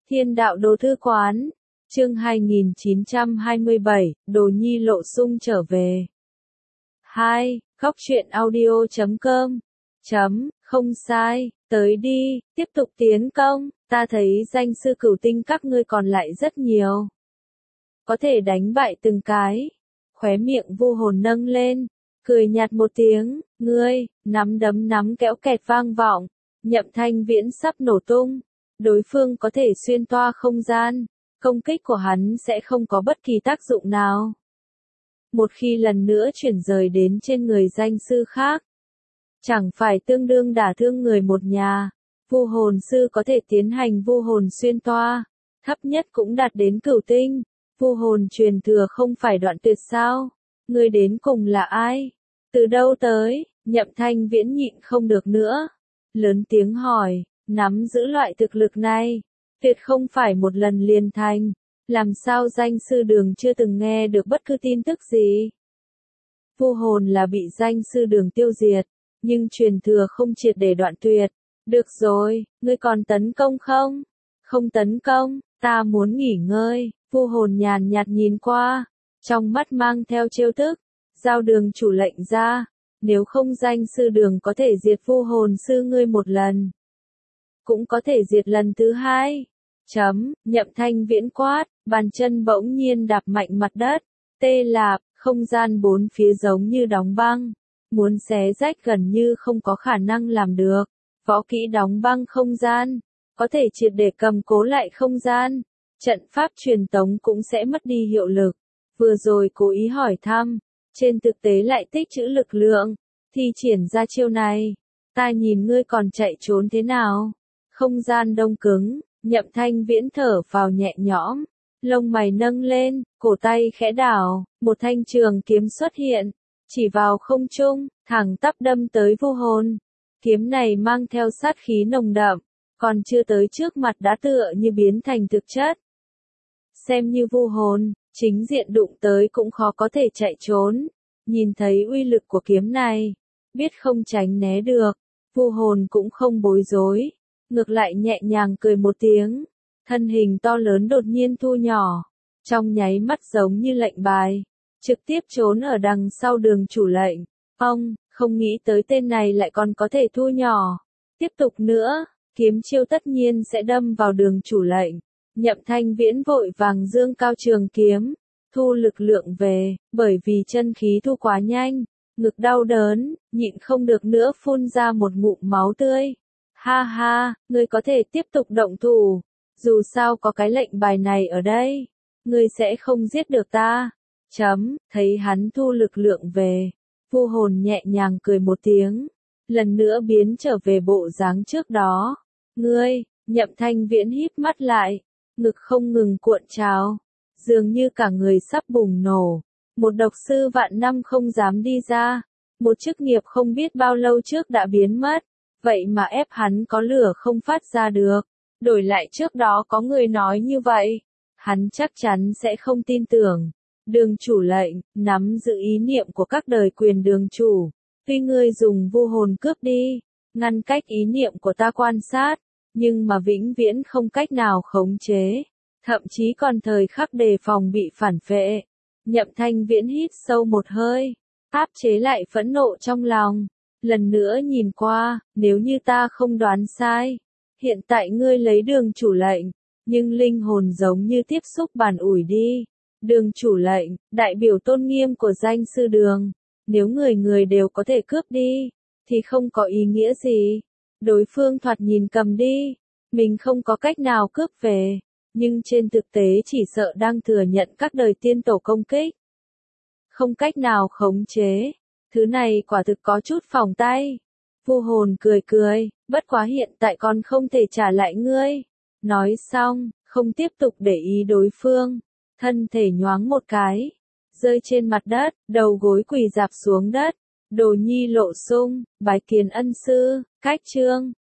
Thiên đạo đồ thư quán, chương 2927, Đồ Nhi lộ sung trở về. 2. Góc truyện audio.com. Không sai, tới đi, tiếp tục tiến công, ta thấy danh sư cửu tinh các ngươi còn lại rất nhiều. Có thể đánh bại từng cái. Khóe miệng Vu Hồn nâng lên, cười nhạt một tiếng, ngươi, nắm đấm nắm kéo kẹt vang vọng, Nhậm Thanh Viễn sắp nổ tung. Đối phương có thể xuyên toa không gian, công kích của hắn sẽ không có bất kỳ tác dụng nào. Một khi lần nữa chuyển rời đến trên người danh sư khác, chẳng phải tương đương đả thương người một nhà. Vu hồn sư có thể tiến hành vu hồn xuyên toa, thấp nhất cũng đạt đến cửu tinh. Vu hồn truyền thừa không phải đoạn tuyệt sao? Ngươi đến cùng là ai? Từ đâu tới? Nhậm Thanh Viễn nhịn không được nữa, lớn tiếng hỏi. Nắm giữ loại thực lực này, tuyệt không phải một lần liền thành, làm sao danh sư đường chưa từng nghe được bất cứ tin tức gì. Vu hồn là bị danh sư đường tiêu diệt, nhưng truyền thừa không triệt để đoạn tuyệt. Được rồi, ngươi còn tấn công không? Không tấn công, ta muốn nghỉ ngơi. Vu hồn nhàn nhạt nhìn qua, trong mắt mang theo trêu tức. Giao đường chủ lệnh ra, nếu không danh sư đường có thể diệt vu hồn sư ngươi một lần, cũng có thể diệt lần thứ hai. Nhậm Thanh Viễn quát, bàn chân bỗng nhiên đạp mạnh mặt đất, tê lạp, không gian bốn phía giống như đóng băng, muốn xé rách gần như không có khả năng làm được. Võ kỹ đóng băng không gian, có thể triệt để cầm cố lại không gian, trận pháp truyền tống cũng sẽ mất đi hiệu lực. Vừa rồi cố ý hỏi thăm, trên thực tế lại tích trữ lực lượng, thi triển ra chiêu này, ta nhìn ngươi còn chạy trốn thế nào. Không gian đông cứng, Nhậm Thanh Viễn thở vào nhẹ nhõm, lông mày nâng lên, cổ tay khẽ đảo, một thanh trường kiếm xuất hiện, chỉ vào không trung, thẳng tắp đâm tới vu hồn. Kiếm này mang theo sát khí nồng đậm, còn chưa tới trước mặt đã tựa như biến thành thực chất. Xem như vu hồn, chính diện đụng tới cũng khó có thể chạy trốn. Nhìn thấy uy lực của kiếm này, biết không tránh né được, vu hồn cũng không bối rối. Ngược lại nhẹ nhàng cười một tiếng, thân hình to lớn đột nhiên thu nhỏ, trong nháy mắt giống như lệnh bài, trực tiếp trốn ở đằng sau đường chủ lệnh. Ông, không nghĩ tới tên này lại còn có thể thu nhỏ. Tiếp tục nữa, kiếm chiêu tất nhiên sẽ đâm vào đường chủ lệnh. Nhậm Thanh Viễn vội vàng dương cao trường kiếm, thu lực lượng về, bởi vì chân khí thu quá nhanh, ngực đau đớn, nhịn không được nữa phun ra một ngụm máu tươi. Ha ha, ngươi có thể tiếp tục động thủ, dù sao có cái lệnh bài này ở đây, ngươi sẽ không giết được ta. Thấy hắn thu lực lượng về, vu hồn nhẹ nhàng cười một tiếng, lần nữa biến trở về bộ dáng trước đó. Ngươi, Nhậm Thanh Viễn híp mắt lại, ngực không ngừng cuộn trào, dường như cả người sắp bùng nổ. Một độc sư vạn năm không dám đi ra, một chức nghiệp không biết bao lâu trước đã biến mất. Vậy mà ép hắn có lửa không phát ra được. Đổi lại trước đó có người nói như vậy, hắn chắc chắn sẽ không tin tưởng. Đường chủ lệnh, nắm giữ ý niệm của các đời quyền đường chủ. Tuy ngươi dùng vu hồn cướp đi, ngăn cách ý niệm của ta quan sát, nhưng mà vĩnh viễn không cách nào khống chế. Thậm chí còn thời khắc đề phòng bị phản phệ. Nhậm Thanh Viễn hít sâu một hơi, áp chế lại phẫn nộ trong lòng. Lần nữa nhìn qua, nếu như ta không đoán sai, hiện tại ngươi lấy đường chủ lệnh, nhưng linh hồn giống như tiếp xúc bàn ủi đi. Đường chủ lệnh, đại biểu tôn nghiêm của danh sư đường, nếu người người đều có thể cướp đi, thì không có ý nghĩa gì. Đối phương thoạt nhìn cầm đi, mình không có cách nào cướp về, nhưng trên thực tế chỉ sợ đang thừa nhận các đời tiên tổ công kích. Không cách nào khống chế. Thứ này quả thực có chút phỏng tay. Vu hồn cười cười, bất quá hiện tại còn không thể trả lại ngươi. Nói xong, không tiếp tục để ý đối phương, thân thể nhoáng một cái, rơi trên mặt đất, đầu gối quỳ rạp xuống đất. Đồ Nhi lộ sung, bái kiến ân sư, cách chương.